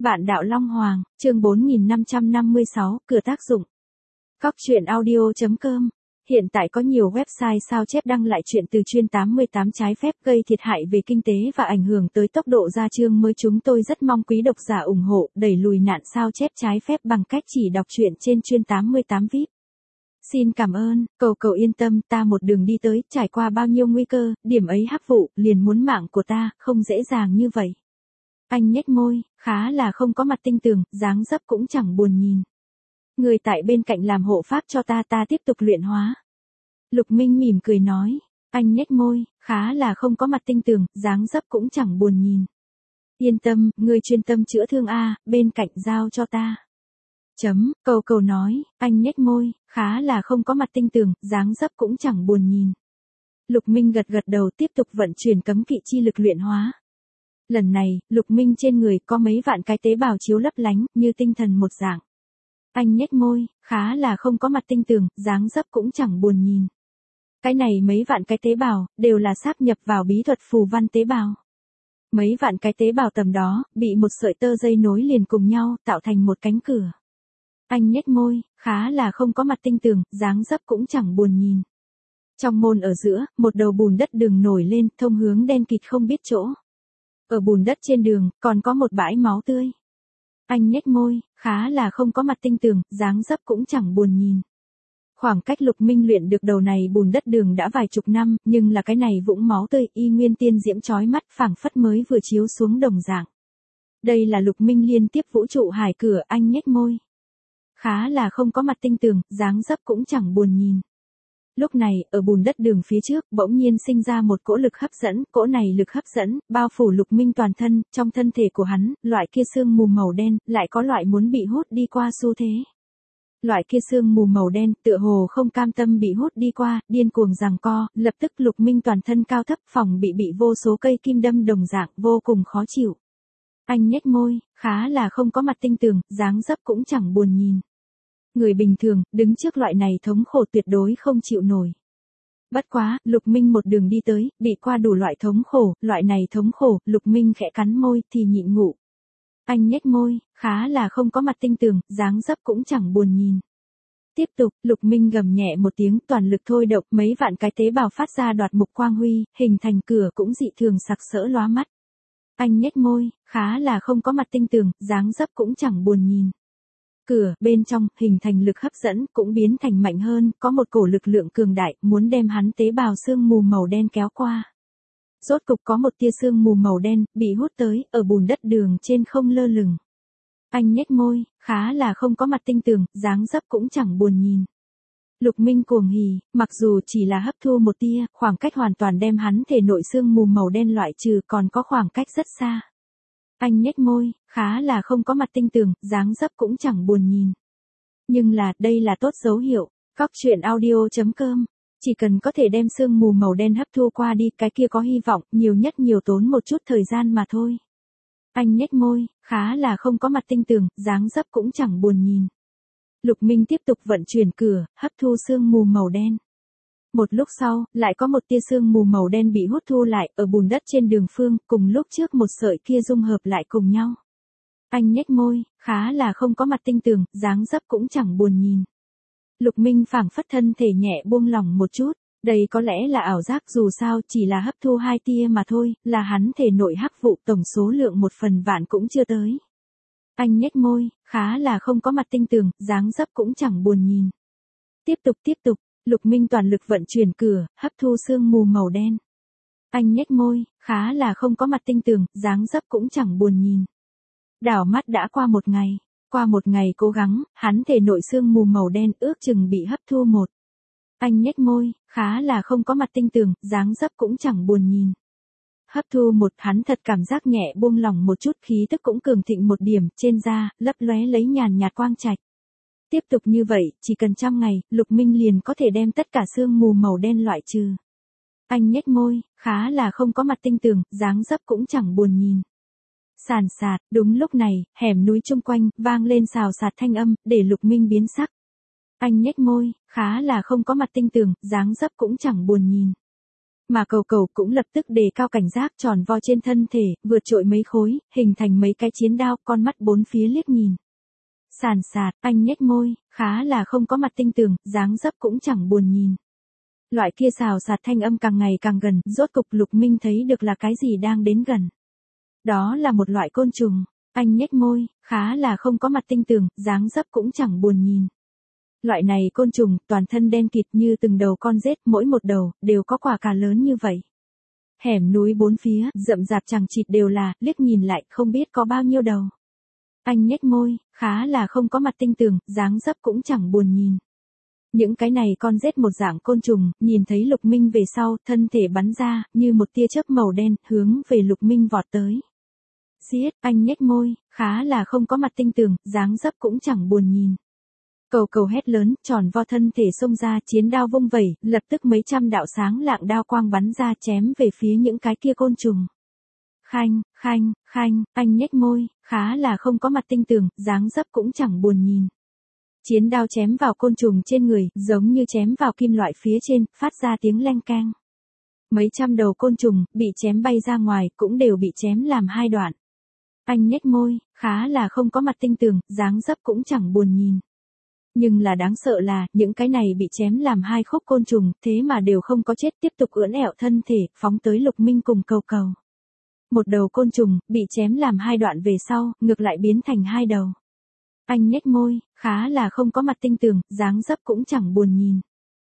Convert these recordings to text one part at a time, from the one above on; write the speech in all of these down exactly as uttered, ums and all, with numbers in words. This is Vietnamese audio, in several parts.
Vạn đạo Long Hoàng, chương bốn nghìn năm trăm năm mươi sáu, cửa tác dụng. Cóc truyện audio chấm com. Hiện tại có nhiều website sao chép đăng lại chuyện từ chuyên tám mươi tám trái phép gây thiệt hại về kinh tế và ảnh hưởng tới tốc độ ra chương mới. Chúng tôi rất mong quý độc giả ủng hộ đẩy lùi nạn sao chép trái phép bằng cách chỉ đọc truyện trên chuyên tám mươi tám vê i pê. Xin cảm ơn, cầu cầu yên tâm, ta một đường đi tới, trải qua bao nhiêu nguy cơ, điểm ấy hắc vụ, liền muốn mạng của ta, không dễ dàng như vậy. Anh nhếch môi, khá là không có mặt tinh tường, dáng dấp cũng chẳng buồn nhìn. Người tại bên cạnh làm hộ pháp cho ta, ta tiếp tục luyện hóa. Lục Minh mỉm cười nói, anh nhếch môi, khá là không có mặt tinh tường, dáng dấp cũng chẳng buồn nhìn. Yên tâm, ngươi chuyên tâm chữa thương a, bên cạnh giao cho ta. Chấm, cầu cầu nói, anh nhếch môi, khá là không có mặt tinh tường, dáng dấp cũng chẳng buồn nhìn. Lục Minh gật gật đầu tiếp tục vận chuyển cấm kỵ chi lực luyện hóa. Lần này, Lục Minh trên người có mấy vạn cái tế bào chiếu lấp lánh, như tinh thần một dạng. Anh nhếch môi, khá là không có mặt tinh tường, dáng dấp cũng chẳng buồn nhìn. Cái này mấy vạn cái tế bào, đều là sáp nhập vào bí thuật phù văn tế bào. Mấy vạn cái tế bào tầm đó, bị một sợi tơ dây nối liền cùng nhau, tạo thành một cánh cửa. Anh nhếch môi, khá là không có mặt tinh tường, dáng dấp cũng chẳng buồn nhìn. Trong môn ở giữa, một đầu bùn đất đường nổi lên, thông hướng đen kịt không biết chỗ. Ở bùn đất trên đường, còn có một bãi máu tươi. Anh nhếch môi, khá là không có mặt tinh tường, dáng dấp cũng chẳng buồn nhìn. Khoảng cách Lục Minh luyện được đầu này bùn đất đường đã vài chục năm, nhưng là cái này vũng máu tươi y nguyên tiên diễm chói mắt, phảng phất mới vừa chiếu xuống đồng dạng. Đây là Lục Minh liên tiếp vũ trụ hải cửa. Anh nhếch môi, khá là không có mặt tinh tường, dáng dấp cũng chẳng buồn nhìn. Lúc này, ở bùn đất đường phía trước, bỗng nhiên sinh ra một cỗ lực hấp dẫn, cỗ này lực hấp dẫn, bao phủ Lục Minh toàn thân, trong thân thể của hắn, loại kia sương mù màu đen, lại có loại muốn bị hút đi qua xu thế. Loại kia sương mù màu đen, tựa hồ không cam tâm bị hút đi qua, điên cuồng giằng co, lập tức Lục Minh toàn thân cao thấp, phòng bị bị vô số cây kim đâm đồng dạng, vô cùng khó chịu. Anh nhếch môi, khá là không có mặt tinh tường, dáng dấp cũng chẳng buồn nhìn. Người bình thường, đứng trước loại này thống khổ tuyệt đối không chịu nổi. Bất quá, Lục Minh một đường đi tới, bị qua đủ loại thống khổ, loại này thống khổ, Lục Minh khẽ cắn môi, thì nhịn ngủ. Anh nhếch môi, khá là không có mặt tinh tường, dáng dấp cũng chẳng buồn nhìn. Tiếp tục, Lục Minh gầm nhẹ một tiếng, toàn lực thôi động, mấy vạn cái tế bào phát ra đoạt mục quang huy, hình thành cửa cũng dị thường sặc sỡ lóa mắt. Anh nhếch môi, khá là không có mặt tinh tường, dáng dấp cũng chẳng buồn nhìn. Cửa, bên trong, hình thành lực hấp dẫn, cũng biến thành mạnh hơn, có một cổ lực lượng cường đại, muốn đem hắn tế bào sương mù màu đen kéo qua. Rốt cục có một tia sương mù màu đen, bị hút tới, ở bùn đất đường trên không lơ lửng. Anh nhếch môi, khá là không có mặt tinh tường, dáng dấp cũng chẳng buồn nhìn. Lục Minh cuồng hỉ, mặc dù chỉ là hấp thu một tia, khoảng cách hoàn toàn đem hắn thể nội sương mù màu đen loại trừ còn có khoảng cách rất xa. Anh nhếch môi, khá là không có mặt tinh tường, dáng dấp cũng chẳng buồn nhìn. Nhưng là, đây là tốt dấu hiệu. Cóc truyện audio chấm com. Chỉ cần có thể đem sương mù màu đen hấp thu qua đi, cái kia có hy vọng, nhiều nhất nhiều tốn một chút thời gian mà thôi. Anh nhếch môi, khá là không có mặt tinh tường, dáng dấp cũng chẳng buồn nhìn. Lục Minh tiếp tục vận chuyển cửa, hấp thu sương mù màu đen. Một lúc sau, lại có một tia sương mù màu đen bị hút thu lại, ở bùn đất trên đường phương, cùng lúc trước một sợi kia dung hợp lại cùng nhau. Anh nhếch môi, khá là không có mặt tinh tường, dáng dấp cũng chẳng buồn nhìn. Lục Minh phảng phất thân thể nhẹ buông lỏng một chút, đây có lẽ là ảo giác, dù sao chỉ là hấp thu hai tia mà thôi, là hắn thể nội hắc vụ tổng số lượng một phần vạn cũng chưa tới. Anh nhếch môi, khá là không có mặt tinh tường, dáng dấp cũng chẳng buồn nhìn. Tiếp tục tiếp tục. Lục Minh toàn lực vận chuyển cửa, hấp thu sương mù màu đen. Anh nhếch môi, khá là không có mặt tinh tường, dáng dấp cũng chẳng buồn nhìn. Đảo mắt đã qua một ngày, qua một ngày cố gắng, hắn thể nội sương mù màu đen ước chừng bị hấp thu một. Anh nhếch môi, khá là không có mặt tinh tường, dáng dấp cũng chẳng buồn nhìn. Hấp thu một, hắn thật cảm giác nhẹ buông lỏng một chút, khí tức cũng cường thịnh một điểm, trên da, lấp lóe lấy nhàn nhạt quang trạch. Tiếp tục như vậy, chỉ cần trăm ngày, Lục Minh liền có thể đem tất cả sương mù màu đen loại trừ. Anh nhếch môi, khá là không có mặt tinh tường, dáng dấp cũng chẳng buồn nhìn. Sàn sạt, đúng lúc này, hẻm núi chung quanh, vang lên xào xạc thanh âm, để Lục Minh biến sắc. Anh nhếch môi, khá là không có mặt tinh tường, dáng dấp cũng chẳng buồn nhìn. Mà cầu cầu cũng lập tức đề cao cảnh giác, tròn vo trên thân thể, vượt trội mấy khối, hình thành mấy cái chiến đao, con mắt bốn phía liếc nhìn. Sàn sạt, anh nhếch môi, khá là không có mặt tinh tường, dáng dấp cũng chẳng buồn nhìn. Loại kia xào sạt thanh âm càng ngày càng gần, rốt cục Lục Minh thấy được là cái gì đang đến gần. Đó là một loại côn trùng, anh nhếch môi, khá là không có mặt tinh tường, dáng dấp cũng chẳng buồn nhìn. Loại này côn trùng, toàn thân đen kịt như từng đầu con rết, mỗi một đầu, đều có quả cà lớn như vậy. Hẻm núi bốn phía, rậm rạp chằng chịt đều là, liếc nhìn lại, không biết có bao nhiêu đầu. Anh nhếch môi, khá là không có mặt tinh tường, dáng dấp cũng chẳng buồn nhìn. Những cái này con rết một dạng côn trùng, nhìn thấy Lục Minh về sau, thân thể bắn ra, như một tia chớp màu đen, hướng về Lục Minh vọt tới. Giết, anh nhếch môi, khá là không có mặt tinh tường, dáng dấp cũng chẳng buồn nhìn. Cầu cầu hét lớn, tròn vo thân thể xông ra, chiến đao vung vẩy, lập tức mấy trăm đạo sáng lạng đao quang bắn ra chém về phía những cái kia côn trùng. Khanh, khanh, khanh, anh nhếch môi, khá là không có mặt tinh tường, dáng dấp cũng chẳng buồn nhìn. Chiến đao chém vào côn trùng trên người, giống như chém vào kim loại phía trên, phát ra tiếng leng keng. Mấy trăm đầu côn trùng, bị chém bay ra ngoài, cũng đều bị chém làm hai đoạn. Anh nhếch môi, khá là không có mặt tinh tường, dáng dấp cũng chẳng buồn nhìn. Nhưng là đáng sợ là, những cái này bị chém làm hai khúc côn trùng, thế mà đều không có chết, tiếp tục ưỡn ẹo thân thể, phóng tới Lục Minh cùng cầu cầu. Một đầu côn trùng, bị chém làm hai đoạn về sau, ngược lại biến thành hai đầu. Anh nhếch môi, khá là không có mặt tinh tường, dáng dấp cũng chẳng buồn nhìn.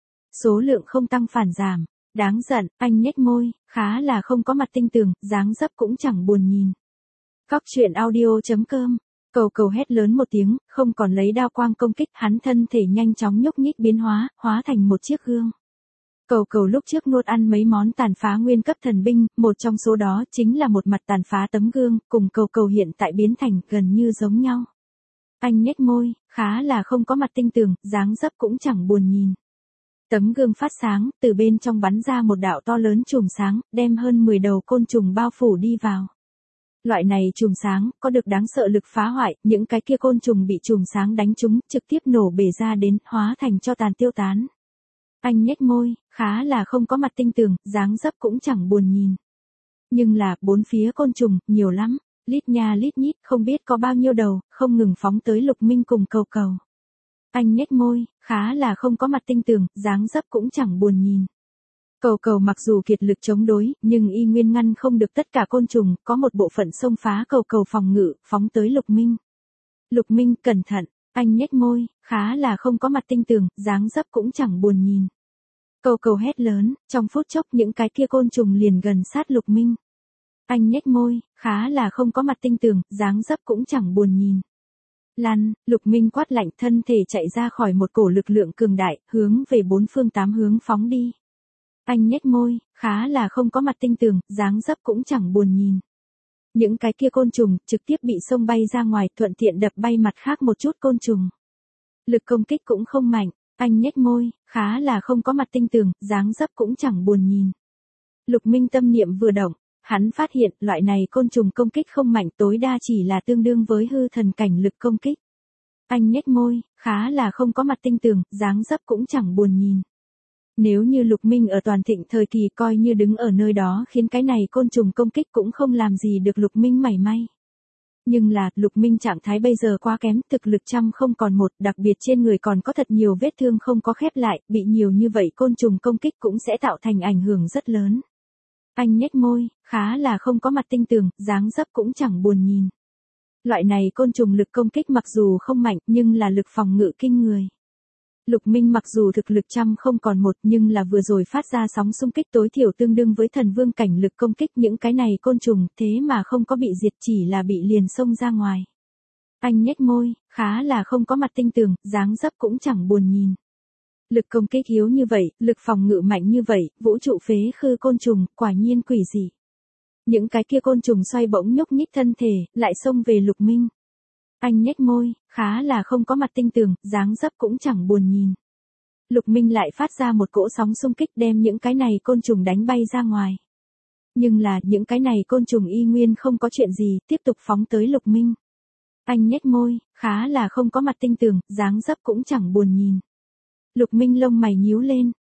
Số lượng không tăng phản giảm, đáng giận, anh nhếch môi, khá là không có mặt tinh tường, dáng dấp cũng chẳng buồn nhìn. Cóc truyện audio chấm com. Cầu cầu hét lớn một tiếng, không còn lấy đao quang công kích, hắn thân thể nhanh chóng nhúc nhích biến hóa, hóa thành một chiếc gương. Cầu cầu lúc trước nuốt ăn mấy món tàn phá nguyên cấp thần binh, một trong số đó chính là một mặt tàn phá tấm gương, cùng cầu cầu hiện tại biến thành gần như giống nhau. Anh nhếch môi, khá là không có mặt tinh tường, dáng dấp cũng chẳng buồn nhìn. Tấm gương phát sáng, từ bên trong bắn ra một đạo to lớn chùm sáng, đem hơn mười đầu côn trùng bao phủ đi vào. Loại này chùm sáng, có được đáng sợ lực phá hoại, những cái kia côn trùng bị chùm sáng đánh trúng, trực tiếp nổ bể ra đến, hóa thành cho tàn tiêu tán. Anh nhếch môi, khá là không có mặt tinh tường, dáng dấp cũng chẳng buồn nhìn. Nhưng là, bốn phía côn trùng, nhiều lắm, lít nha lít nhít, không biết có bao nhiêu đầu, không ngừng phóng tới Lục Minh cùng cầu cầu. Anh nhếch môi, khá là không có mặt tinh tường, dáng dấp cũng chẳng buồn nhìn. Cầu cầu mặc dù kiệt lực chống đối, nhưng y nguyên ngăn không được tất cả côn trùng, có một bộ phận xông phá cầu cầu phòng ngự, phóng tới Lục Minh. Lục Minh, cẩn thận, anh nhếch môi, khá là không có mặt tinh tường, dáng dấp cũng chẳng buồn nhìn. Cầu cầu hét lớn, trong phút chốc những cái kia côn trùng liền gần sát Lục Minh. Anh nhếch môi, khá là không có mặt tinh tường, dáng dấp cũng chẳng buồn nhìn. Lăn, Lục Minh quát lạnh, thân thể chạy ra khỏi một cổ lực lượng cường đại, hướng về bốn phương tám hướng phóng đi. Anh nhếch môi, khá là không có mặt tinh tường, dáng dấp cũng chẳng buồn nhìn. Những cái kia côn trùng, trực tiếp bị xông bay ra ngoài, thuận tiện đập bay mặt khác một chút côn trùng. Lực công kích cũng không mạnh, anh nhếch môi, khá là không có mặt tinh tường, dáng dấp cũng chẳng buồn nhìn. Lục Minh tâm niệm vừa động, hắn phát hiện, loại này côn trùng công kích không mạnh, tối đa chỉ là tương đương với hư thần cảnh lực công kích. Anh nhếch môi, khá là không có mặt tinh tường, dáng dấp cũng chẳng buồn nhìn. Nếu như Lục Minh ở toàn thịnh thời kỳ coi như đứng ở nơi đó khiến cái này côn trùng công kích cũng không làm gì được Lục Minh mảy may. Nhưng là, Lục Minh trạng thái bây giờ quá kém, thực lực trăm không còn một, đặc biệt trên người còn có thật nhiều vết thương không có khép lại, bị nhiều như vậy côn trùng công kích cũng sẽ tạo thành ảnh hưởng rất lớn. Anh nhếch môi, khá là không có mặt tinh tường, dáng dấp cũng chẳng buồn nhìn. Loại này côn trùng lực công kích mặc dù không mạnh, nhưng là lực phòng ngự kinh người. Lục Minh mặc dù thực lực trăm không còn một, nhưng là vừa rồi phát ra sóng xung kích tối thiểu tương đương với thần vương cảnh lực công kích, những cái này côn trùng, thế mà không có bị diệt, chỉ là bị liền xông ra ngoài. Anh nhếch môi, khá là không có mặt tinh tường, dáng dấp cũng chẳng buồn nhìn. Lực công kích yếu như vậy, lực phòng ngự mạnh như vậy, vũ trụ phế khư côn trùng, quả nhiên quỷ dị. Những cái kia côn trùng xoay bỗng nhúc nhích thân thể, lại xông về Lục Minh. Anh nhếch môi, khá là không có mặt tinh tường, dáng dấp cũng chẳng buồn nhìn. Lục Minh lại phát ra một cỗ sóng xung kích đem những cái này côn trùng đánh bay ra ngoài. Nhưng là, những cái này côn trùng y nguyên không có chuyện gì, tiếp tục phóng tới Lục Minh. Anh nhếch môi, khá là không có mặt tinh tường, dáng dấp cũng chẳng buồn nhìn. Lục Minh lông mày nhíu lên,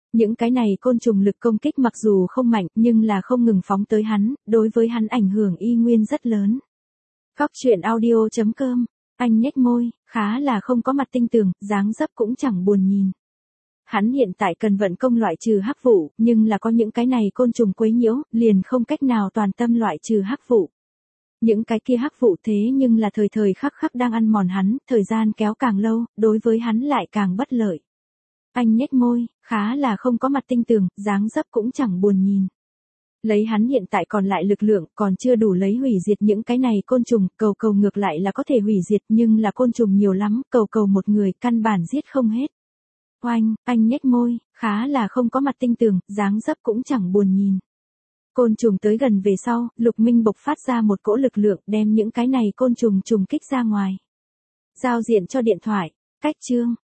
Những cái này côn trùng lực công kích mặc dù không mạnh nhưng là không ngừng phóng tới hắn, đối với hắn ảnh hưởng y nguyên rất lớn. Cóc truyện audio chấm com, anh nhếch môi, khá là không có mặt tinh tường, dáng dấp cũng chẳng buồn nhìn. Hắn hiện tại cần vận công loại trừ hắc vụ, nhưng là có những cái này côn trùng quấy nhiễu, liền không cách nào toàn tâm loại trừ hắc vụ. Những cái kia hắc vụ thế nhưng là thời thời khắc khắc đang ăn mòn hắn, thời gian kéo càng lâu, đối với hắn lại càng bất lợi. Anh nhếch môi, khá là không có mặt tinh tường, dáng dấp cũng chẳng buồn nhìn. Lấy hắn hiện tại còn lại lực lượng, còn chưa đủ lấy hủy diệt những cái này côn trùng, cầu cầu ngược lại là có thể hủy diệt nhưng là côn trùng nhiều lắm, cầu cầu một người căn bản giết không hết. Oanh, anh nhếch môi, khá là không có mặt tinh tường, dáng dấp cũng chẳng buồn nhìn. Côn trùng tới gần về sau, Lục Minh bộc phát ra một cỗ lực lượng đem những cái này côn trùng trùng kích ra ngoài. Giao diện cho điện thoại, cách chương.